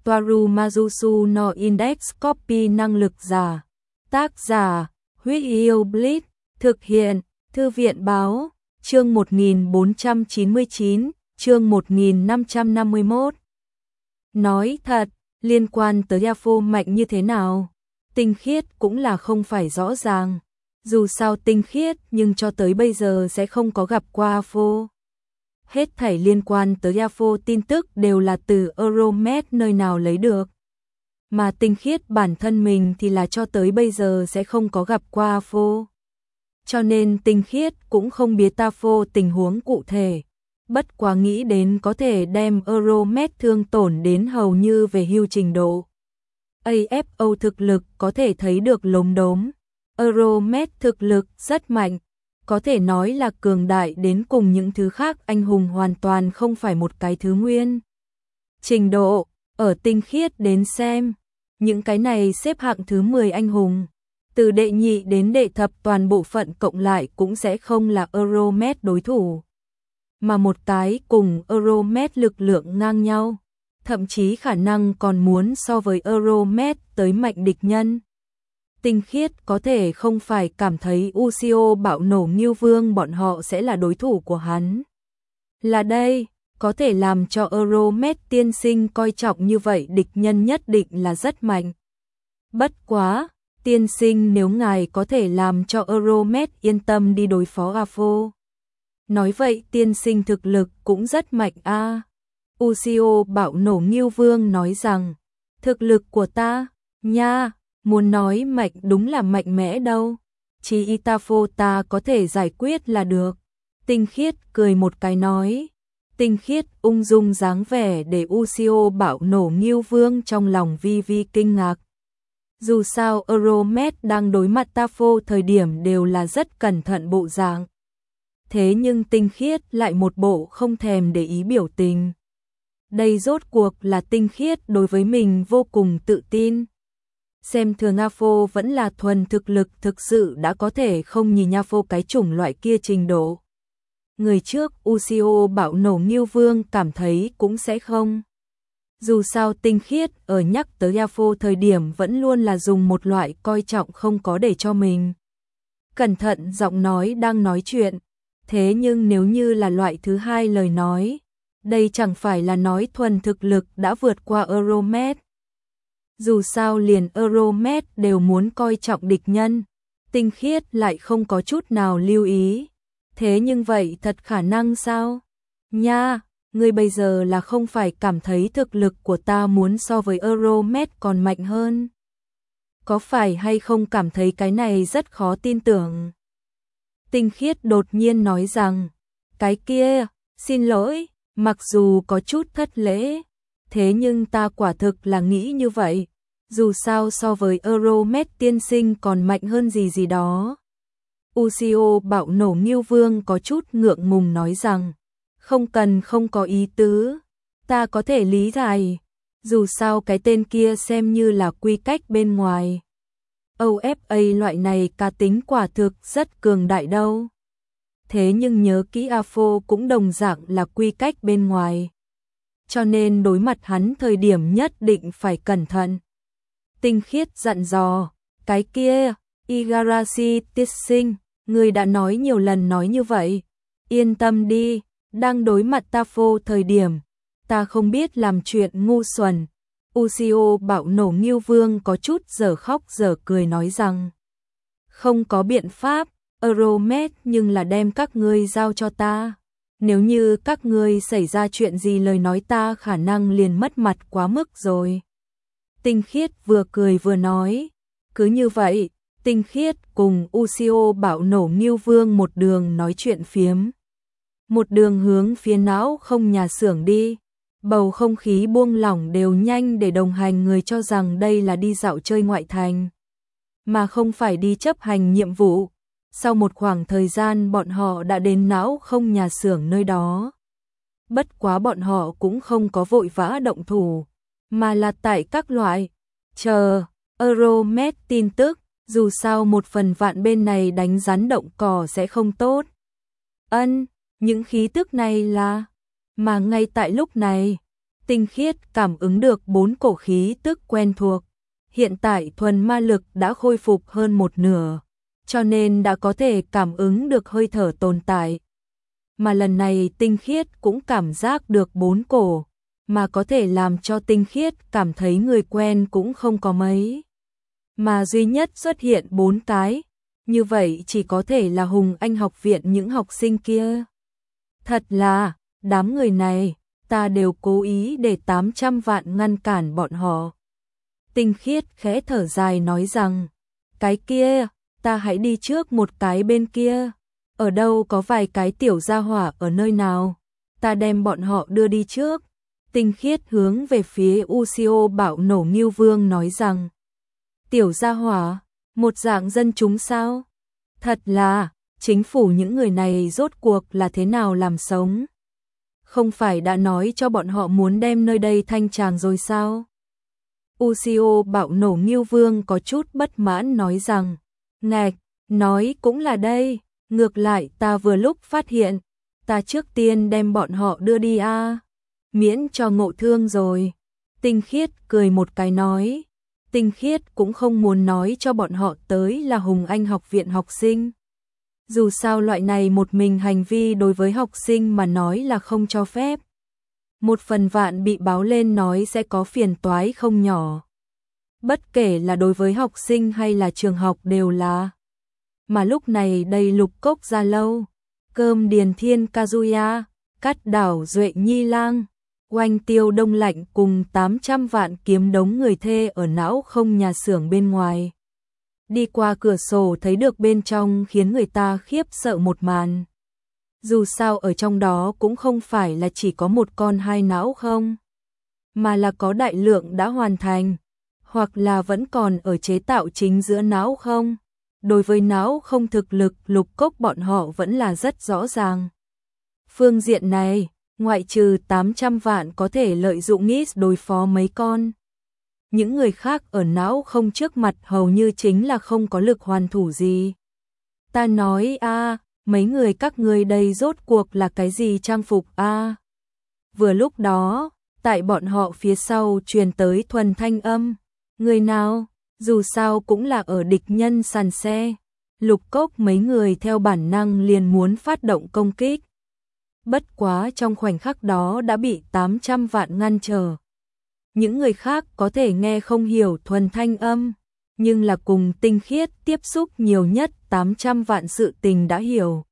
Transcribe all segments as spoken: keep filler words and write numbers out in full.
Toaru Majusu no Index Copy năng lực giả. Tác giả, Huyết Yêu Blitz, thực hiện, Thư viện báo, chương một nghìn bốn trăm chín mươi chín, chương một nghìn năm trăm năm mươi mốt. Nói thật, liên quan tới Yafo mạnh như thế nào, tinh khiết cũng là không phải rõ ràng. Dù sao tinh khiết nhưng cho tới bây giờ sẽ không có gặp qua Yafo. Hết thảy liên quan tới Yafo tin tức đều là từ Euromed nơi nào lấy được. Mà tinh khiết bản thân mình thì là cho tới bây giờ sẽ không có gặp qua Yafo. Cho nên tinh khiết cũng không biết Yafo tình huống cụ thể. Bất quá nghĩ đến có thể đem Euromed thương tổn đến hầu như về hưu trình độ. a ép o thực lực có thể thấy được lốm đốm. Euromed thực lực rất mạnh. Có thể nói là cường đại đến cùng những thứ khác anh hùng hoàn toàn không phải một cái thứ nguyên. Trình độ, ở tinh khiết đến xem, những cái này xếp hạng thứ mười anh hùng. Từ đệ nhị đến đệ thập toàn bộ phận cộng lại cũng sẽ không là Euromed đối thủ. Mà một cái cùng Euromed lực lượng ngang nhau, thậm chí khả năng còn muốn so với Euromed tới mạnh địch nhân. Tinh khiết có thể không phải cảm thấy Ushio bạo nổ Ngưu Vương bọn họ sẽ là đối thủ của hắn. Là đây, có thể làm cho Euromed tiên sinh coi trọng như vậy địch nhân nhất định là rất mạnh. Bất quá, tiên sinh nếu ngài có thể làm cho Euromed yên tâm đi đối phó Yafo. Nói vậy tiên sinh thực lực cũng rất mạnh a. À. Ushio bạo nổ Ngưu Vương nói rằng, thực lực của ta, nha, muốn nói mạnh đúng là mạnh mẽ đâu. Chỉ Itafo ta có thể giải quyết là được. Tinh khiết cười một cái nói. Tinh khiết ung dung dáng vẻ để Ushio bạo nổ Ngưu Vương trong lòng vi vi kinh ngạc. Dù sao Euromed đang đối mặt Tafo thời điểm đều là rất cẩn thận bộ dạng. Thế nhưng tinh khiết lại một bộ không thèm để ý biểu tình. Đây rốt cuộc là tinh khiết đối với mình vô cùng tự tin. Xem thường Yafo vẫn là thuần thực lực thực sự đã có thể không nhìn Yafo cái chủng loại kia trình độ. Người trước Ushio bạo nổ Ngưu Vương cảm thấy cũng sẽ không. Dù sao tinh khiết ở nhắc tới Yafo thời điểm vẫn luôn là dùng một loại coi trọng không có để cho mình. Cẩn thận giọng nói đang nói chuyện. Thế nhưng nếu như là loại thứ hai lời nói, đây chẳng phải là nói thuần thực lực đã vượt qua Euromed. Dù sao liền Euromed đều muốn coi trọng địch nhân, tinh khiết lại không có chút nào lưu ý. Thế nhưng vậy thật khả năng sao? Nha, ngươi bây giờ là không phải cảm thấy thực lực của ta muốn so với Euromed còn mạnh hơn. Có phải hay không cảm thấy cái này rất khó tin tưởng? Tinh khiết đột nhiên nói rằng, cái kia, xin lỗi, mặc dù có chút thất lễ, thế nhưng ta quả thực là nghĩ như vậy. Dù sao so với Euromed tiên sinh còn mạnh hơn gì gì đó. Ushio bạo nổ Ngưu Vương có chút ngượng ngùng nói rằng, không cần không có ý tứ, ta có thể lý giải. Dù sao cái tên kia xem như là quy cách bên ngoài. o ép a loại này cá tính quả thực rất cường đại đâu. Thế nhưng nhớ kỹ Yafo cũng đồng dạng là quy cách bên ngoài. Cho nên đối mặt hắn thời điểm nhất định phải cẩn thận. Tinh khiết dặn dò, cái kia, Igarashi tiết sinh, người đã nói nhiều lần nói như vậy. Yên tâm đi, đang đối mặt Tafo thời điểm, ta không biết làm chuyện ngu xuẩn. Ushio bạo nổ Ngưu Vương có chút dở khóc dở cười nói rằng, không có biện pháp, Euromed nhưng là đem các ngươi giao cho ta. Nếu như các ngươi xảy ra chuyện gì lời nói ta khả năng liền mất mặt quá mức rồi. Tinh khiết vừa cười vừa nói, cứ như vậy, tinh khiết cùng Ushio bạo nổ Ngưu Vương một đường nói chuyện phiếm. Một đường hướng phía não không nhà xưởng đi. Bầu không khí buông lỏng đều nhanh để đồng hành người cho rằng đây là đi dạo chơi ngoại thành, mà không phải đi chấp hành nhiệm vụ. Sau một khoảng thời gian bọn họ đã đến não không nhà xưởng nơi đó. Bất quá bọn họ cũng không có vội vã động thủ, mà là tại các loại, chờ, Euromed tin tức, dù sao một phần vạn bên này đánh rắn động cỏ sẽ không tốt. Ân, những khí tức này là... Mà ngay tại lúc này, Tinh khiết cảm ứng được bốn cổ khí tức quen thuộc. Hiện tại thuần ma lực đã khôi phục hơn một nửa, cho nên đã có thể cảm ứng được hơi thở tồn tại. Mà lần này tinh khiết cũng cảm giác được bốn cổ, mà có thể làm cho tinh khiết cảm thấy người quen cũng không có mấy. Mà duy nhất xuất hiện bốn cái, như vậy chỉ có thể là Hùng Anh học viện những học sinh kia. Thật là, đám người này, ta đều cố ý để tám trăm vạn ngăn cản bọn họ. Tinh khiết khẽ thở dài nói rằng, cái kia, ta hãy đi trước một cái bên kia. Ở đâu có vài cái tiểu gia hỏa ở nơi nào, ta đem bọn họ đưa đi trước. Tinh khiết hướng về phía Uxio Bạo Nổ Ngưu Vương nói rằng, tiểu gia hỏa, một dạng dân chúng sao? Thật là, chính phủ những người này rốt cuộc là thế nào làm sống? Không phải đã nói cho bọn họ muốn đem nơi đây thanh tràng rồi sao? Uxio Bạo Nổ Ngưu Vương có chút bất mãn nói rằng, ngạch, nói cũng là đây, ngược lại ta vừa lúc phát hiện, ta trước tiên đem bọn họ đưa đi a, à, miễn cho ngộ thương rồi. Tinh khiết cười một cái nói, tinh khiết cũng không muốn nói cho bọn họ tới là Hùng Anh học viện học sinh. Dù sao loại này một mình hành vi đối với học sinh mà nói là không cho phép. Một phần vạn bị báo lên nói sẽ có phiền toái không nhỏ. Bất kể là đối với học sinh hay là trường học đều là. Mà lúc này đây Lục Cốc Gia Lâu, Cơm Điền Thiên Kazuya, Cát Đảo Duệ Nhi Lang, Oanh Tiêu Đông Lạnh cùng tám trăm vạn kiếm đống người thê ở não không nhà xưởng bên ngoài. Đi qua cửa sổ thấy được bên trong khiến người ta khiếp sợ một màn. Dù sao ở trong đó cũng không phải là chỉ có một con hai não không, mà là có đại lượng đã hoàn thành, hoặc là vẫn còn ở chế tạo chính giữa não không. Đối với não không thực lực Lục Cốc bọn họ vẫn là rất rõ ràng. Phương diện này, ngoại trừ tám trăm vạn có thể lợi dụng ít đối phó mấy con. Những người khác ở não không trước mặt hầu như chính là không có lực hoàn thủ gì. Ta nói a, mấy người các ngươi đây rốt cuộc là cái gì trang phục a? À? Vừa lúc đó, tại bọn họ phía sau truyền tới thuần thanh âm. Người nào? Dù sao cũng là ở địch nhân sàn xe. Lục Cốc mấy người theo bản năng liền muốn phát động công kích. Bất quá trong khoảnh khắc đó đã bị tám trăm vạn ngăn trở. Những người khác có thể nghe không hiểu thuần thanh âm, nhưng là cùng tinh khiết tiếp xúc nhiều nhất tám trăm vạn sự tình đã hiểu.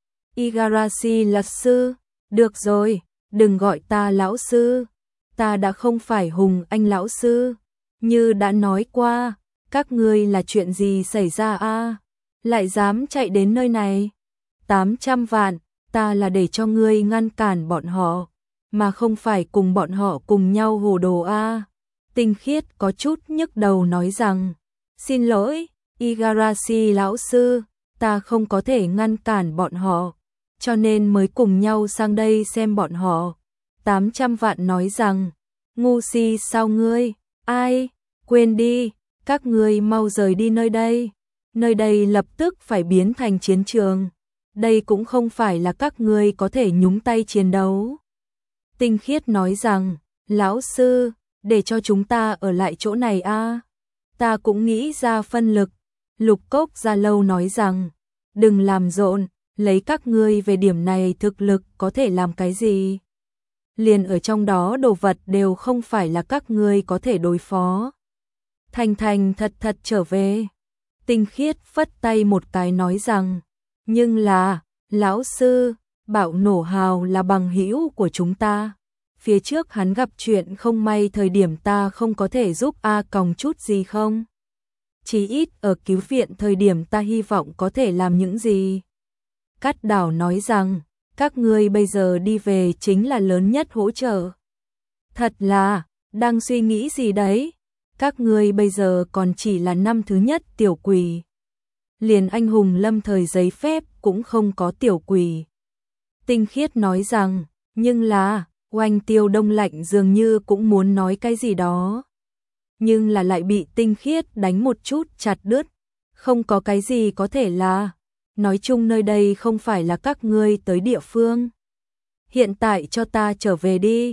Igarashi là sư, được rồi, đừng gọi ta lão sư, ta đã không phải Hùng Anh lão sư, như đã nói qua, các ngươi là chuyện gì xảy ra a? Lại dám chạy đến nơi này? tám trăm vạn, ta là để cho ngươi ngăn cản bọn họ, mà không phải cùng bọn họ cùng nhau hồ đồ a. Tinh khiết có chút nhức đầu nói rằng, xin lỗi, Igarashi lão sư, ta không có thể ngăn cản bọn họ, cho nên mới cùng nhau sang đây xem bọn họ. tám trăm vạn nói rằng, ngu si sao ngươi, ai, quên đi, các ngươi mau rời đi nơi đây, nơi đây lập tức phải biến thành chiến trường, đây cũng không phải là các ngươi có thể nhúng tay chiến đấu. Tinh khiết nói rằng, lão sư, để cho chúng ta ở lại chỗ này a, à? Ta cũng nghĩ ra phân lực. Lục Cốc Gia Lâu nói rằng, đừng làm rộn, lấy các ngươi về điểm này thực lực có thể làm cái gì? Liền ở trong đó đồ vật đều không phải là các ngươi có thể đối phó. Thành thành thật thật trở về. Tinh khiết phất tay một cái nói rằng, nhưng là, lão sư, Bạo Nổ Hào là bằng hữu của chúng ta. Phía trước hắn gặp chuyện không may thời điểm ta không có thể giúp A Còng chút gì không? Chỉ ít ở cứu viện thời điểm ta hy vọng có thể làm những gì? Cát Đảo nói rằng, các ngươi bây giờ đi về chính là lớn nhất hỗ trợ. Thật là, đang suy nghĩ gì đấy? Các ngươi bây giờ còn chỉ là năm thứ nhất tiểu quỷ. Liền anh hùng lâm thời giấy phép cũng không có tiểu quỷ. Tinh khiết nói rằng, nhưng là, Oanh Tiêu Đông Lạnh dường như cũng muốn nói cái gì đó. Nhưng là lại bị tinh khiết đánh một chút chặt đứt. Không có cái gì có thể là, nói chung nơi đây không phải là các ngươi tới địa phương. Hiện tại cho ta trở về đi.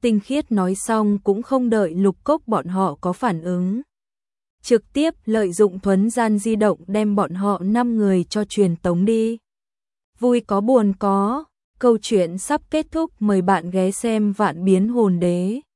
Tinh Khiết nói xong cũng không đợi Lục Cốc bọn họ có phản ứng. Trực tiếp lợi dụng thuấn gian di động đem bọn họ năm người cho truyền tống đi. Vui có buồn có, câu chuyện sắp kết thúc, mời bạn ghé xem Vạn Biến Hồn Đế.